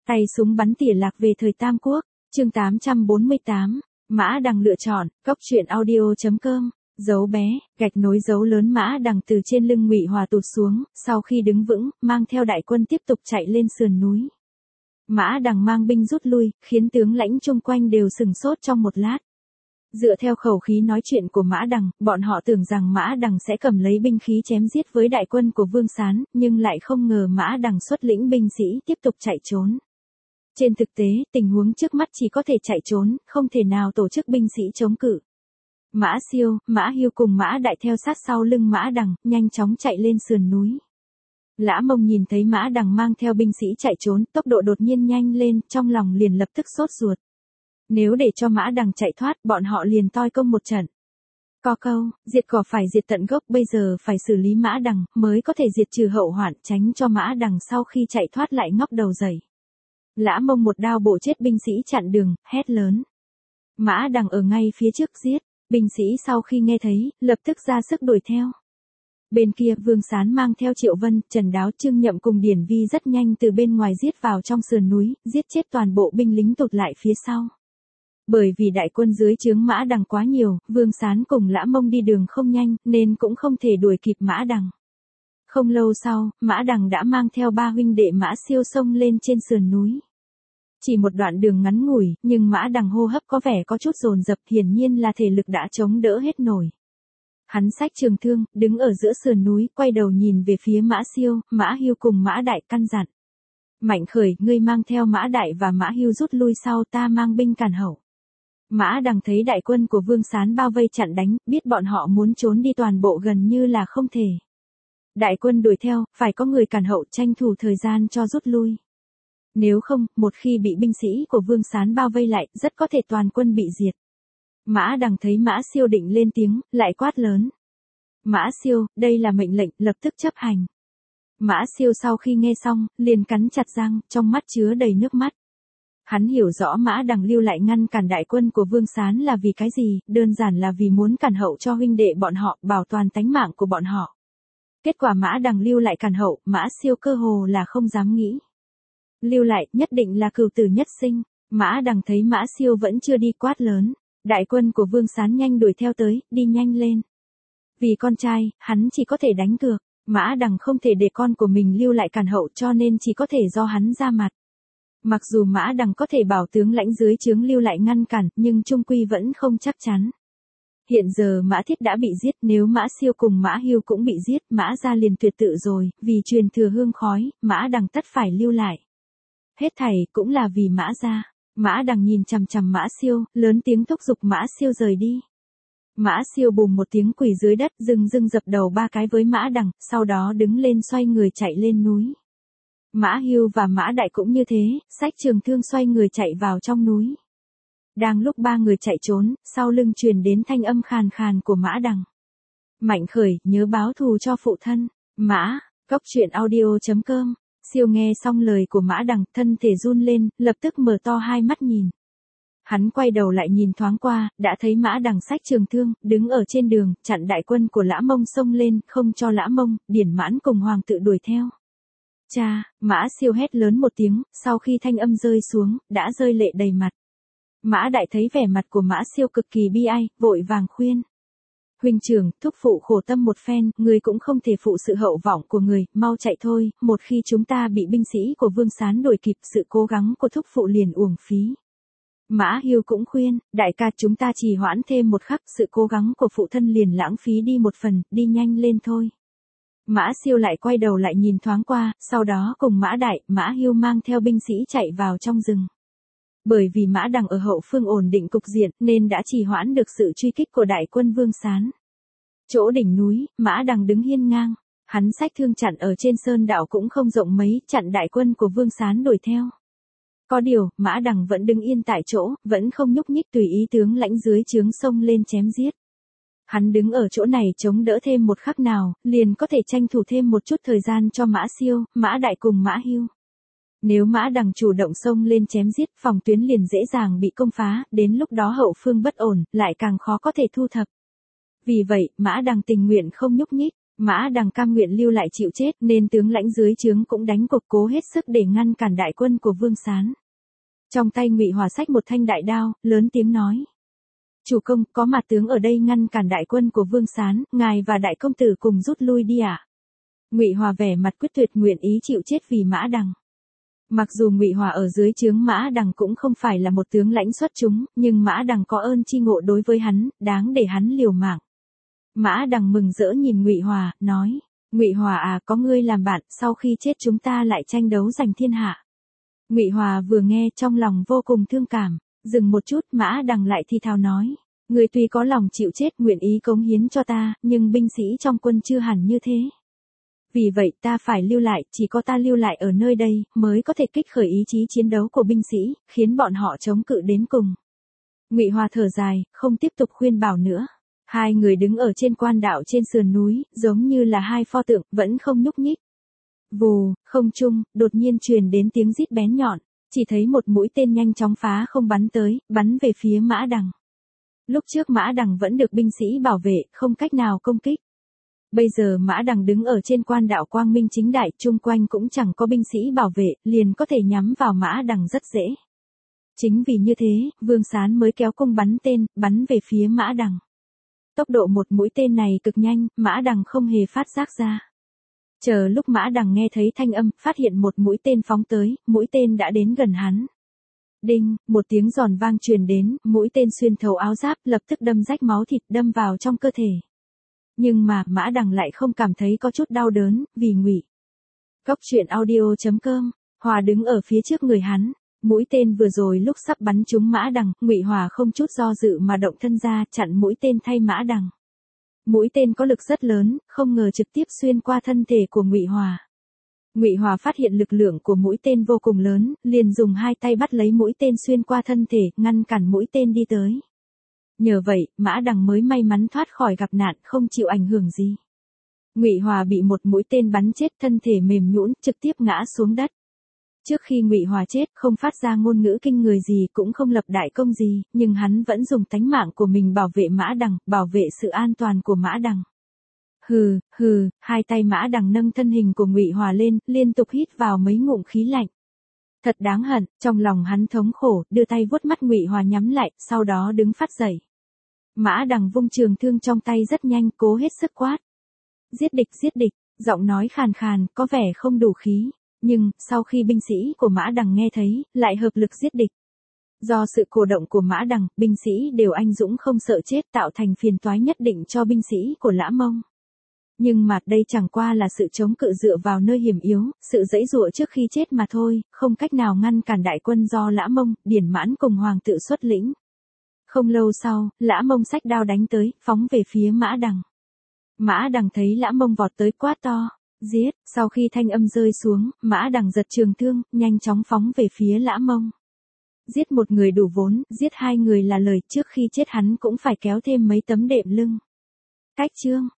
Tay súng bắn tỉa lạc về thời Tam Quốc, chương 848, Mã Đằng lựa chọn, Cốc truyện audio.com, dấu bé, gạch nối dấu lớn. Mã Đằng từ trên lưng Ngụy Hòa tụt xuống, sau khi đứng vững, mang theo đại quân tiếp tục chạy lên sườn núi. Mã Đằng mang binh rút lui, khiến tướng lãnh chung quanh đều sừng sốt trong một lát. Dựa theo khẩu khí nói chuyện của Mã Đằng, bọn họ tưởng rằng Mã Đằng sẽ cầm lấy binh khí chém giết với đại quân của Vương Sán, nhưng lại không ngờ Mã Đằng xuất lĩnh binh sĩ tiếp tục chạy trốn. Trên thực tế, tình huống trước mắt chỉ có thể chạy trốn, không thể nào tổ chức binh sĩ chống cự. Mã Siêu, Mã Hưu cùng Mã Đại theo sát sau lưng Mã Đằng, nhanh chóng chạy lên sườn núi. Lã Mông nhìn thấy Mã Đằng mang theo binh sĩ chạy trốn, tốc độ đột nhiên nhanh lên, trong lòng liền lập tức sốt ruột. Nếu để cho Mã Đằng chạy thoát, bọn họ liền toi công một trận. Có câu, diệt cỏ phải diệt tận gốc, bây giờ phải xử lý Mã Đằng, mới có thể diệt trừ hậu hoạn, tránh cho Mã Đằng sau khi chạy thoát lại ngóc đầu dậy. Lã Mông một đao bổ chết binh sĩ chặn đường, hét lớn. Mã Đằng ở ngay phía trước giết, binh sĩ sau khi nghe thấy, lập tức ra sức đuổi theo. Bên kia Vương Sán mang theo Triệu Vân, Trần Đáo, Trương Nhậm cùng Điển Vi rất nhanh từ bên ngoài giết vào trong sườn núi, giết chết toàn bộ binh lính tụt lại phía sau. Bởi vì đại quân dưới trướng Mã Đằng quá nhiều, Vương Sán cùng Lã Mông đi đường không nhanh, nên cũng không thể đuổi kịp Mã Đằng. Không lâu sau, Mã Đằng đã mang theo ba huynh đệ Mã Siêu xông lên trên sườn núi. Chỉ một đoạn đường ngắn ngủi, nhưng Mã Đằng hô hấp có vẻ có chút dồn dập, hiển nhiên là thể lực đã chống đỡ hết nổi. Hắn xách trường thương, đứng ở giữa sườn núi, quay đầu nhìn về phía Mã Siêu, Mã Hưu cùng Mã Đại căn dặn. Mạnh Khởi, ngươi mang theo Mã Đại và Mã Hưu rút lui sau, ta mang binh cản hậu. Mã Đằng thấy đại quân của Vương Sán bao vây chặn đánh, biết bọn họ muốn trốn đi toàn bộ gần như là không thể. Đại quân đuổi theo, phải có người cản hậu tranh thủ thời gian cho rút lui. Nếu không, một khi bị binh sĩ của Vương Sán bao vây lại, rất có thể toàn quân bị diệt. Mã Đằng thấy Mã Siêu định lên tiếng, lại quát lớn. Mã Siêu, đây là mệnh lệnh, lập tức chấp hành. Mã Siêu sau khi nghe xong, liền cắn chặt răng, trong mắt chứa đầy nước mắt. Hắn hiểu rõ Mã Đằng lưu lại ngăn cản đại quân của Vương Sán là vì cái gì, đơn giản là vì muốn cản hậu cho huynh đệ bọn họ, bảo toàn tánh mạng của bọn họ. Kết quả Mã Đằng lưu lại cản hậu, Mã Siêu cơ hồ là không dám nghĩ. Lưu lại, nhất định là cừu tử nhất sinh. Mã Đằng thấy Mã Siêu vẫn chưa đi, quát lớn. Đại quân của Vương Sán nhanh đuổi theo tới, đi nhanh lên. Vì con trai, hắn chỉ có thể đánh cược. Mã Đằng không thể để con của mình lưu lại cản hậu, cho nên chỉ có thể do hắn ra mặt. Mặc dù Mã Đằng có thể bảo tướng lãnh dưới trướng lưu lại ngăn cản, nhưng chung quy vẫn không chắc chắn. Hiện giờ Mã Thiết đã bị giết, nếu Mã Siêu cùng Mã Hưu cũng bị giết, Mã gia liền tuyệt tự rồi, vì truyền thừa hương khói, Mã Đằng tất phải lưu lại. Hết thảy cũng là vì Mã gia. Mã Đằng nhìn chằm chằm Mã Siêu, lớn tiếng thúc giục Mã Siêu rời đi. Mã Siêu bùm một tiếng quỳ dưới đất, dưng dập đầu ba cái với Mã Đằng, sau đó đứng lên xoay người chạy lên núi. Mã Hưu và Mã Đại cũng như thế, xách trường thương xoay người chạy vào trong núi. Đang lúc ba người chạy trốn, sau lưng truyền đến thanh âm khàn khàn của Mã Đằng. Mạnh Khởi, nhớ báo thù cho phụ thân. Mã, Cốc truyện audio.com. Siêu nghe xong lời của Mã Đằng, thân thể run lên, lập tức mở to hai mắt nhìn. Hắn quay đầu lại nhìn thoáng qua, đã thấy Mã Đằng xách trường thương, đứng ở trên đường, chặn đại quân của Lã Mông xông lên, không cho Lã Mông, Điển Mãn cùng Hoàng tự đuổi theo. Cha, Mã Siêu hét lớn một tiếng, sau khi thanh âm rơi xuống, đã rơi lệ đầy mặt. Mã Đại thấy vẻ mặt của Mã Siêu cực kỳ bi ai, vội vàng khuyên. Huynh trưởng, thúc phụ khổ tâm một phen, người cũng không thể phụ sự hậu vọng của người, mau chạy thôi, một khi chúng ta bị binh sĩ của Vương Sán đuổi kịp, sự cố gắng của thúc phụ liền uổng phí. Mã Hưu cũng khuyên, đại ca chúng ta trì hoãn thêm một khắc, sự cố gắng của phụ thân liền lãng phí đi một phần, đi nhanh lên thôi. Mã Siêu lại quay đầu lại nhìn thoáng qua, sau đó cùng Mã Đại, Mã Hưu mang theo binh sĩ chạy vào trong rừng. Bởi vì Mã Đằng ở hậu phương ổn định cục diện, nên đã trì hoãn được sự truy kích của đại quân Vương Sán. Chỗ đỉnh núi, Mã Đằng đứng hiên ngang, hắn xách thương chặn ở trên sơn đạo cũng không rộng mấy, chặn đại quân của Vương Sán đuổi theo. Có điều, Mã Đằng vẫn đứng yên tại chỗ, vẫn không nhúc nhích tùy ý tướng lãnh dưới trướng xông lên chém giết. Hắn đứng ở chỗ này chống đỡ thêm một khắc nào, liền có thể tranh thủ thêm một chút thời gian cho Mã Siêu, Mã Đại cùng Mã Hưu. Nếu Mã Đằng chủ động xông lên chém giết, phòng tuyến liền dễ dàng bị công phá, đến lúc đó hậu phương bất ổn, lại càng khó có thể thu thập. Vì vậy, Mã Đằng tình nguyện không nhúc nhích. Mã Đằng cam nguyện lưu lại chịu chết nên tướng lãnh dưới trướng cũng đánh cuộc cố hết sức để ngăn cản đại quân của Vương Sán. Trong tay Ngụy Hòa xách một thanh đại đao, lớn tiếng nói. Chủ công, có mặt tướng ở đây ngăn cản đại quân của Vương Sán, ngài và đại công tử cùng rút lui đi ạ. Ngụy Hòa vẻ mặt quyết tuyệt nguyện ý chịu chết vì Mã Đằng. Mặc dù Ngụy Hòa ở dưới trướng Mã Đằng cũng không phải là một tướng lãnh xuất chúng, nhưng Mã Đằng có ơn chi ngộ đối với hắn, đáng để hắn liều mạng. Mã Đằng mừng rỡ nhìn Ngụy Hòa, nói: Ngụy Hòa à, có ngươi làm bạn, sau khi chết chúng ta lại tranh đấu giành thiên hạ. Ngụy Hòa vừa nghe trong lòng vô cùng thương cảm, dừng một chút, Mã Đằng lại thì thào nói: Ngươi tuy có lòng chịu chết nguyện ý cống hiến cho ta, nhưng binh sĩ trong quân chưa hẳn như thế. Vì vậy ta phải lưu lại, chỉ có ta lưu lại ở nơi đây, mới có thể kích khởi ý chí chiến đấu của binh sĩ, khiến bọn họ chống cự đến cùng. Ngụy Hòa thở dài, không tiếp tục khuyên bảo nữa. Hai người đứng ở trên quan đạo trên sườn núi, giống như là hai pho tượng, vẫn không nhúc nhích. Vù, không trung, đột nhiên truyền đến tiếng rít bén nhọn, chỉ thấy một mũi tên nhanh chóng phá không bắn tới, bắn về phía Mã Đằng. Lúc trước Mã Đằng vẫn được binh sĩ bảo vệ, không cách nào công kích. Bây giờ Mã Đằng đứng ở trên quan đạo quang minh chính đại, chung quanh cũng chẳng có binh sĩ bảo vệ, liền có thể nhắm vào Mã Đằng rất dễ. Chính vì như thế, Vương Sán mới kéo cung bắn tên, bắn về phía Mã Đằng. Tốc độ một mũi tên này cực nhanh, Mã Đằng không hề phát giác ra. Chờ lúc Mã Đằng nghe thấy thanh âm, phát hiện một mũi tên phóng tới, mũi tên đã đến gần hắn. Đinh, một tiếng giòn vang truyền đến, mũi tên xuyên thấu áo giáp, lập tức đâm rách máu thịt, đâm vào trong cơ thể. Nhưng mà, Mã Đằng lại không cảm thấy có chút đau đớn, vì Ngụy. Cốc.audio.com, Hòa đứng ở phía trước người hắn. Mũi tên vừa rồi lúc sắp bắn trúng Mã Đằng, Ngụy Hòa không chút do dự mà động thân ra, chặn mũi tên thay Mã Đằng. Mũi tên có lực rất lớn, không ngờ trực tiếp xuyên qua thân thể của Ngụy Hòa. Ngụy Hòa phát hiện lực lượng của mũi tên vô cùng lớn, liền dùng hai tay bắt lấy mũi tên xuyên qua thân thể, ngăn cản mũi tên đi tới. Nhờ vậy, Mã Đằng mới may mắn thoát khỏi gặp nạn, không chịu ảnh hưởng gì. Ngụy Hòa bị một mũi tên bắn chết, thân thể mềm nhũn, trực tiếp ngã xuống đất. Trước khi Ngụy Hòa chết, không phát ra ngôn ngữ kinh người gì, cũng không lập đại công gì, nhưng hắn vẫn dùng tánh mạng của mình bảo vệ Mã Đằng, bảo vệ sự an toàn của Mã Đằng. Hừ, hừ, hai tay Mã Đằng nâng thân hình của Ngụy Hòa lên, liên tục hít vào mấy ngụm khí lạnh. Thật đáng hận, trong lòng hắn thống khổ, đưa tay vuốt mắt Ngụy Hòa nhắm lại, sau đó đứng phát dậy. Mã Đằng vung trường thương trong tay rất nhanh, cố hết sức quát. Giết địch, giọng nói khàn khàn, có vẻ không đủ khí. Nhưng, sau khi binh sĩ của Mã Đằng nghe thấy, lại hợp lực giết địch. Do sự cổ động của Mã Đằng, binh sĩ đều anh dũng không sợ chết, tạo thành phiền toái nhất định cho binh sĩ của Lã Mông. Nhưng mà đây chẳng qua là sự chống cự dựa vào nơi hiểm yếu, sự giãy giụa trước khi chết mà thôi, không cách nào ngăn cản đại quân do Lã Mông, Điển Mãn cùng Hoàng tự xuất lĩnh. Không lâu sau, Lã Mông xách đao đánh tới, phóng về phía Mã Đằng. Mã Đằng thấy Lã Mông vọt tới quát to. Giết, sau khi thanh âm rơi xuống, Mã Đằng giật trường thương, nhanh chóng phóng về phía Lã Mông. Giết một người đủ vốn, giết hai người là lời, trước khi chết hắn cũng phải kéo thêm mấy tấm đệm lưng. Cách chương